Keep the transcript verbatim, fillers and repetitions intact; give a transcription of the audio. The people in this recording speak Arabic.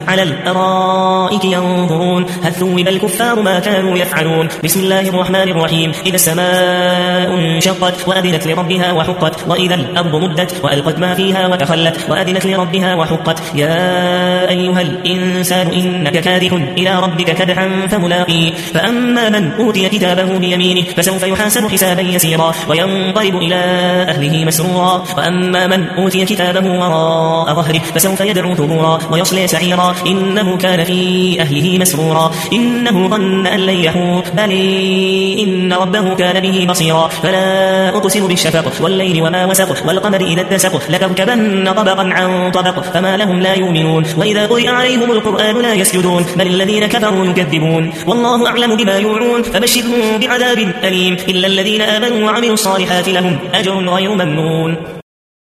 على الأرائك ينظرون هل ثوب الكفار ما كانوا يفعلون. بسم الله الرحمن الرحيم. إذا السماء انشقت وأذنت لربها وحقت وإذا الأرض مدت وألقت ما فيها وتخلت وأذنت لربها وحقت. يا أيها الإنسان إنك كادح إلى ربك كدحا فملاقيه. فأما من أوتي كتابه بيمينه فسوف يحاسب حسابا يسيرا وينقلب إلى أهله مسرورا. وأما من أوتي كتابه وراء ظهره فسوف يدعو ثبورا ويصلي سعيرا إنه كان في أهله مسرورا. إنه ظن أن لن يحور بل إن ربه كان به بصيرا. فلا أقسم بالشفق والليل وما وسق والقمر إذا اتسق لتركبن طبقا عن طبق فما لهم لا يؤمنون. وإذا قرئ عليهم القرآن لا يسجدون بل الذين كفروا يكذبون. والله أعلم بما يوعون فبشرهم بعذاب أليم إلا الذين آمنوا وعملوا الصالحات لهم أجر غير ممنون.